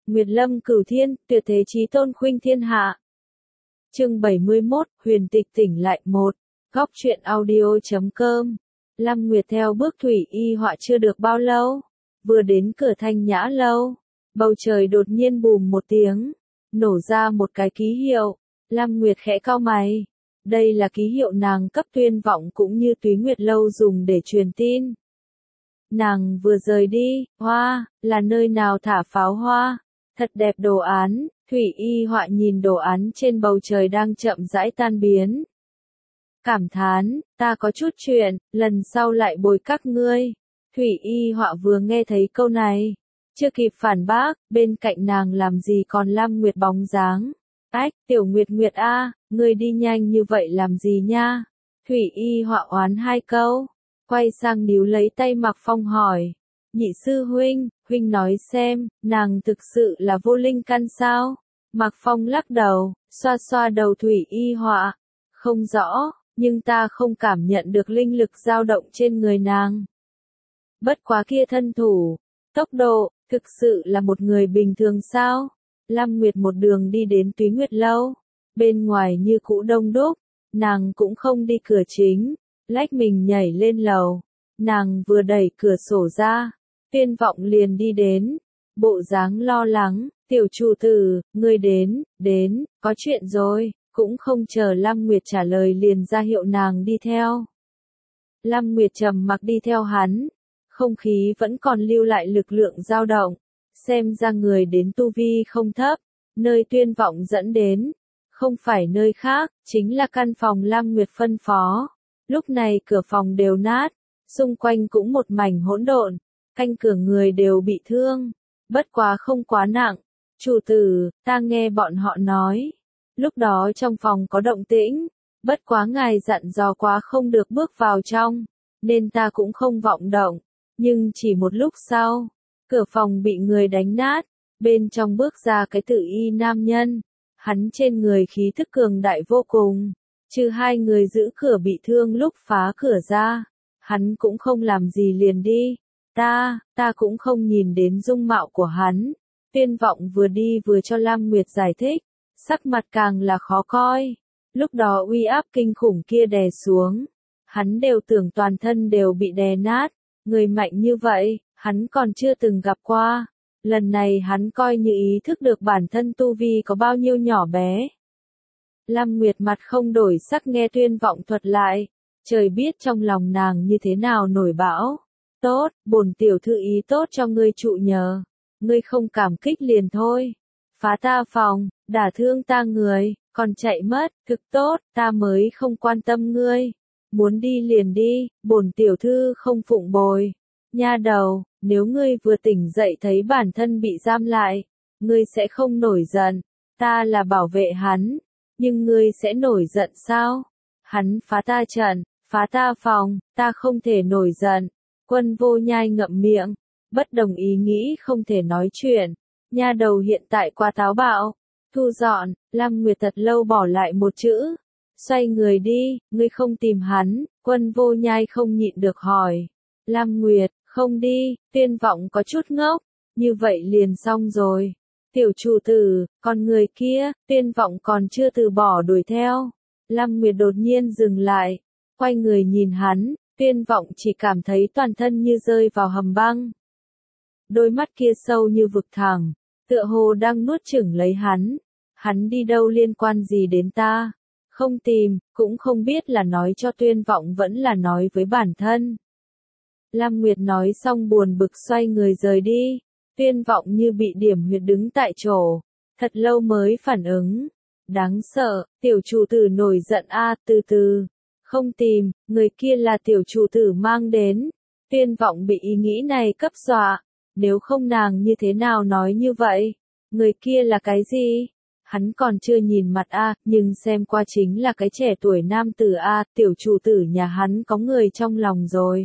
Nguyệt lâm cửu thiên, tuyệt thế chí tôn khuynh thiên hạ. Chương 71, huyền tịch tỉnh lại 1. Góc truyện audio.com. Lam Nguyệt theo bước Thủy Y họa chưa được bao lâu, vừa đến cửa Thanh Nhã lâu, bầu trời đột nhiên bùm một tiếng, nổ ra một cái ký hiệu. Lam Nguyệt khẽ cau mày. Đây là ký hiệu nàng cấp Tuyên Vọng cũng như Túy Nguyệt lâu dùng để truyền tin. Nàng vừa rời đi, hoa, là nơi nào thả pháo hoa, thật đẹp đồ án. Thủy Y họa nhìn đồ án trên bầu trời đang chậm rãi tan biến. Cảm thán, ta có chút chuyện, lần sau lại bồi các ngươi. Thủy Y họa vừa nghe thấy câu này, chưa kịp phản bác, bên cạnh nàng làm gì còn Lam Nguyệt bóng dáng. Ách, Tiểu Nguyệt Nguyệt a, ngươi đi nhanh như vậy làm gì nha? Thủy Y họa oán hai câu, quay sang níu lấy tay Mạc Phong hỏi. Nhị sư huynh, huynh nói xem, nàng thực sự là vô linh căn sao? Mạc Phong lắc đầu, xoa xoa đầu Thủy Y họa. Không rõ, nhưng ta không cảm nhận được linh lực dao động trên người nàng. Bất quá kia thân thủ, tốc độ, thực sự là một người bình thường sao? Lam Nguyệt một đường đi đến Túy Nguyệt lâu, bên ngoài như cũ đông đúc, nàng cũng không đi cửa chính, lách mình nhảy lên lầu. Nàng vừa đẩy cửa sổ ra, Tuyên Vọng liền đi đến, bộ dáng lo lắng. Tiểu chủ tử, ngươi đến, có chuyện rồi, cũng không chờ Lam Nguyệt trả lời liền ra hiệu nàng đi theo. Lam Nguyệt trầm mặc đi theo hắn, không khí vẫn còn lưu lại lực lượng dao động, xem ra người đến tu vi không thấp, nơi Tuyên Vọng dẫn đến, không phải nơi khác, chính là căn phòng Lam Nguyệt phân phó. Lúc này cửa phòng đều nát, xung quanh cũng một mảnh hỗn độn, canh cửa người đều bị thương, bất quá không quá nặng. Chủ tử, ta nghe bọn họ nói, lúc đó trong phòng có động tĩnh, bất quá ngài dặn dò quá không được bước vào trong, nên ta cũng không vọng động, nhưng chỉ một lúc sau, cửa phòng bị người đánh nát, bên trong bước ra cái Tử Y nam nhân, hắn trên người khí thức cường đại vô cùng, trừ hai người giữ cửa bị thương lúc phá cửa ra, hắn cũng không làm gì liền đi, ta cũng không nhìn đến dung mạo của hắn. Tuyên Vọng vừa đi vừa cho Lam Nguyệt giải thích, sắc mặt càng là khó coi. Lúc đó uy áp kinh khủng kia đè xuống, hắn đều tưởng toàn thân đều bị đè nát, người mạnh như vậy, hắn còn chưa từng gặp qua. Lần này hắn coi như ý thức được bản thân tu vi có bao nhiêu nhỏ bé. Lam Nguyệt mặt không đổi sắc nghe Tuyên Vọng thuật lại, trời biết trong lòng nàng như thế nào nổi bão. Tốt, bổn tiểu thư ý tốt cho ngươi trụ nhờ. Ngươi không cảm kích liền thôi. Phá ta phòng, đả thương ta người, còn chạy mất, thực tốt, ta mới không quan tâm ngươi. Muốn đi liền đi, bổn tiểu thư không phụng bồi. Nha đầu, nếu ngươi vừa tỉnh dậy thấy bản thân bị giam lại, ngươi sẽ không nổi giận. Ta là bảo vệ hắn, nhưng ngươi sẽ nổi giận sao? Hắn phá ta trận, phá ta phòng, ta không thể nổi giận. Quân Vô Nhai ngậm miệng. Bất đồng ý nghĩ không thể nói chuyện, nha đầu hiện tại quá táo bạo. Thu dọn, Lam Nguyệt thật lâu bỏ lại một chữ. Xoay người đi, ngươi không tìm hắn, Quân Vô Nhai không nhịn được hỏi. Lam Nguyệt, không đi, Tuyên Vọng có chút ngốc, như vậy liền xong rồi. Tiểu chủ tử, còn người kia, Tuyên Vọng còn chưa từ bỏ đuổi theo. Lam Nguyệt đột nhiên dừng lại, quay người nhìn hắn, Tuyên Vọng chỉ cảm thấy toàn thân như rơi vào hầm băng. Đôi mắt kia sâu như vực thẳm, tựa hồ đang nuốt chửng lấy hắn đi đâu liên quan gì đến ta, không tìm, cũng không biết là nói cho Tuyên Vọng vẫn là nói với bản thân. Lam Nguyệt nói xong buồn bực xoay người rời đi, Tuyên Vọng như bị điểm huyệt đứng tại chỗ, thật lâu mới phản ứng. Đáng sợ, tiểu chủ tử nổi giận a, từ từ, không tìm, người kia là tiểu chủ tử mang đến. Tuyên Vọng bị ý nghĩ này cấp dọa. Nếu không nàng như thế nào nói như vậy? Người kia là cái gì? Hắn còn chưa nhìn mặt a, nhưng xem qua chính là cái trẻ tuổi nam tử a, tiểu chủ tử nhà hắn có người trong lòng rồi.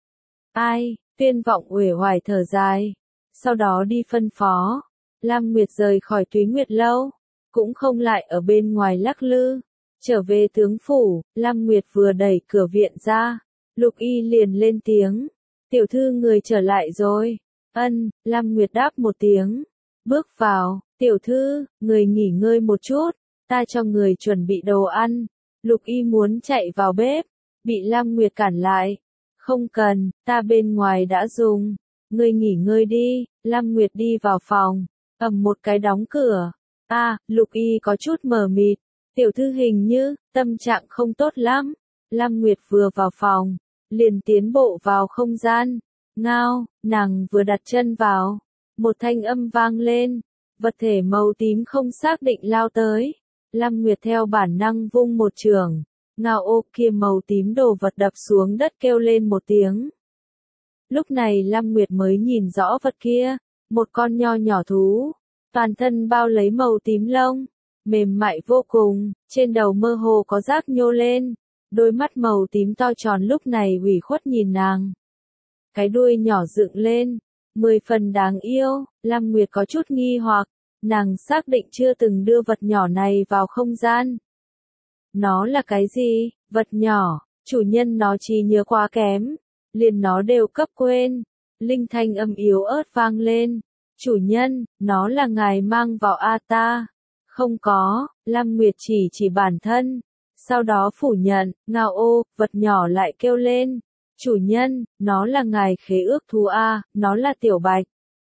Ai? Tuyên Vọng uể oải thở dài. Sau đó đi phân phó. Lam Nguyệt rời khỏi Túy Nguyệt lâu, cũng không lại ở bên ngoài lắc lư. Trở về tướng phủ, Lam Nguyệt vừa đẩy cửa viện ra, Lục Y liền lên tiếng. Tiểu thư người trở lại rồi. Ân, Lam Nguyệt đáp một tiếng. bước vào, tiểu thư, người nghỉ ngơi một chút, ta cho người chuẩn bị đồ ăn. Lục Y muốn chạy vào bếp, bị Lam Nguyệt cản lại. Không cần, ta bên ngoài đã dùng, ngươi nghỉ ngơi đi. Lam Nguyệt đi vào phòng, ầm một cái đóng cửa. Lục Y có chút mờ mịt, tiểu thư hình như, tâm trạng không tốt lắm. Lam Nguyệt vừa vào phòng, liền tiến bộ vào không gian. Ngao, nàng vừa đặt chân vào, một thanh âm vang lên, vật thể màu tím không xác định lao tới. Lam Nguyệt theo bản năng vung một chưởng, ngao ô kia màu tím đồ vật đập xuống đất kêu lên một tiếng. Lúc này Lam Nguyệt mới nhìn rõ vật kia, một con nho nhỏ thú, toàn thân bao lấy màu tím lông, mềm mại vô cùng, trên đầu mơ hồ có rác nhô lên, đôi mắt màu tím to tròn lúc này ủy khuất nhìn nàng. Cái đuôi nhỏ dựng lên, 10 phần đáng yêu. Lam Nguyệt có chút nghi hoặc, nàng xác định chưa từng đưa vật nhỏ này vào không gian. Nó là cái gì? Vật nhỏ, chủ nhân nó trí nhớ quá kém, liền nó đều cấp quên. Linh thanh âm yếu ớt vang lên, chủ nhân, nó là ngài mang vào ta. Không có, Lam Nguyệt chỉ bản thân, sau đó phủ nhận. Ngao ô, vật nhỏ lại kêu lên, chủ nhân, nó là ngài khế ước thú nó là Tiểu Bạch.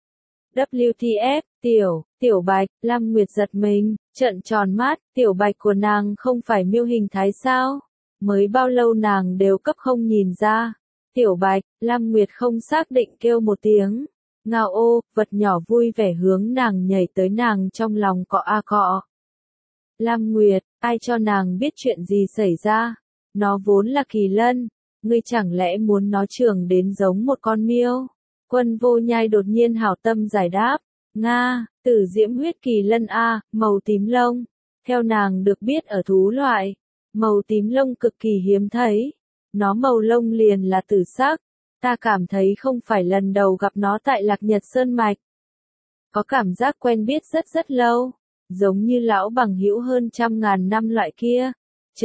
WTF, Tiểu Bạch. Lam Nguyệt giật mình, trợn tròn mắt, Tiểu Bạch của nàng không phải Miêu Hình Thái sao? Mới bao lâu nàng đều cấp không nhìn ra. Tiểu Bạch. Lam Nguyệt không xác định kêu một tiếng. Ngao ô, vật nhỏ vui vẻ hướng nàng nhảy tới, nàng trong lòng cọ. Lam Nguyệt, ai cho nàng biết chuyện gì xảy ra? Nó vốn là kỳ lân, ngươi chẳng lẽ muốn nó trưởng đến giống một con miêu? Quân Vô Nhai đột nhiên hảo tâm giải đáp. Nga, tử diễm huyết kỳ lân màu tím lông. Theo nàng được biết ở thú loại, màu tím lông cực kỳ hiếm thấy. Nó màu lông liền là tử sắc. Ta cảm thấy không phải lần đầu gặp nó tại Lạc Nhật Sơn Mạch. Có cảm giác quen biết rất lâu, giống như lão bằng hữu hơn 100.000 năm loại kia.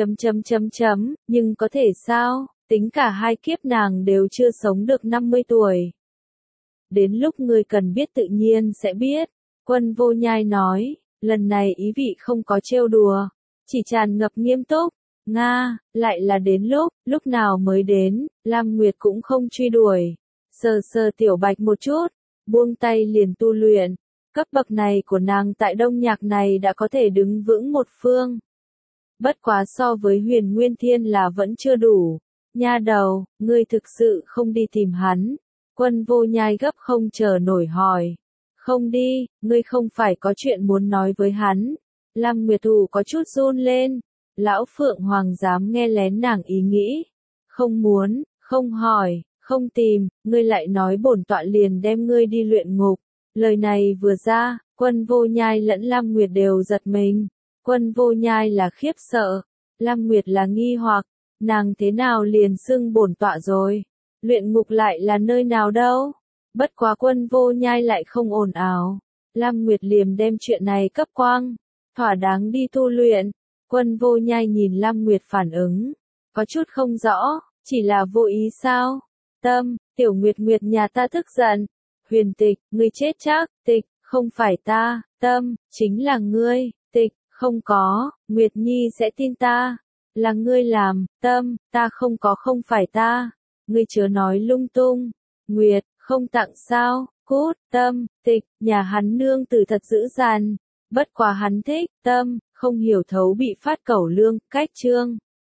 Nhưng có thể sao, tính cả hai kiếp nàng đều chưa sống được 50 tuổi. Đến lúc ngươi cần biết tự nhiên sẽ biết. Quân Vô Nhai nói, lần này ý vị không có trêu đùa, chỉ tràn ngập nghiêm túc. Nga, lại là đến lúc nào mới đến? Lam Nguyệt cũng không truy đuổi, sờ Tiểu Bạch một chút, buông tay liền tu luyện. Cấp bậc này của nàng tại Đông Nhạc này đã có thể đứng vững một phương. Bất quá so với Huyền Nguyên Thiên là vẫn chưa đủ. Nha đầu, ngươi thực sự không đi tìm hắn? Quân Vô Nhai gấp không chờ nổi hỏi. Không đi, ngươi không phải có chuyện muốn nói với hắn? Lam Nguyệt Thủ có chút run lên. Lão Phượng Hoàng dám nghe lén nàng ý nghĩ. Không muốn, không hỏi, không tìm, ngươi lại nói bổn tọa liền đem ngươi đi luyện ngục. Lời này vừa ra, Quân Vô Nhai lẫn Lam Nguyệt đều giật mình. Quân Vô Nhai là khiếp sợ, Lam Nguyệt là nghi hoặc, nàng thế nào liền xưng bổn tọa rồi? Luyện ngục lại là nơi nào đâu? Bất quá Quân Vô Nhai lại không ồn ào. Lam Nguyệt liềm đem chuyện này cấp quang, thỏa đáng đi tu luyện. Quân Vô Nhai nhìn Lam Nguyệt phản ứng, có chút không rõ, chỉ là vô ý sao? Tiểu Nguyệt nhà ta tức giận. Huyền Tịch, ngươi chết chắc. Tịch, không phải ta. Chính là ngươi. Tịch, không có, Nguyệt Nhi sẽ tin ta. Là ngươi làm. Ta không phải ta. Ngươi chớ nói lung tung. Nguyệt, không tặng sao? Cút. Tịch, nhà hắn nương tử thật dữ dằn. Bất quá hắn thích. Không hiểu thấu bị phát cẩu lương. Cách chương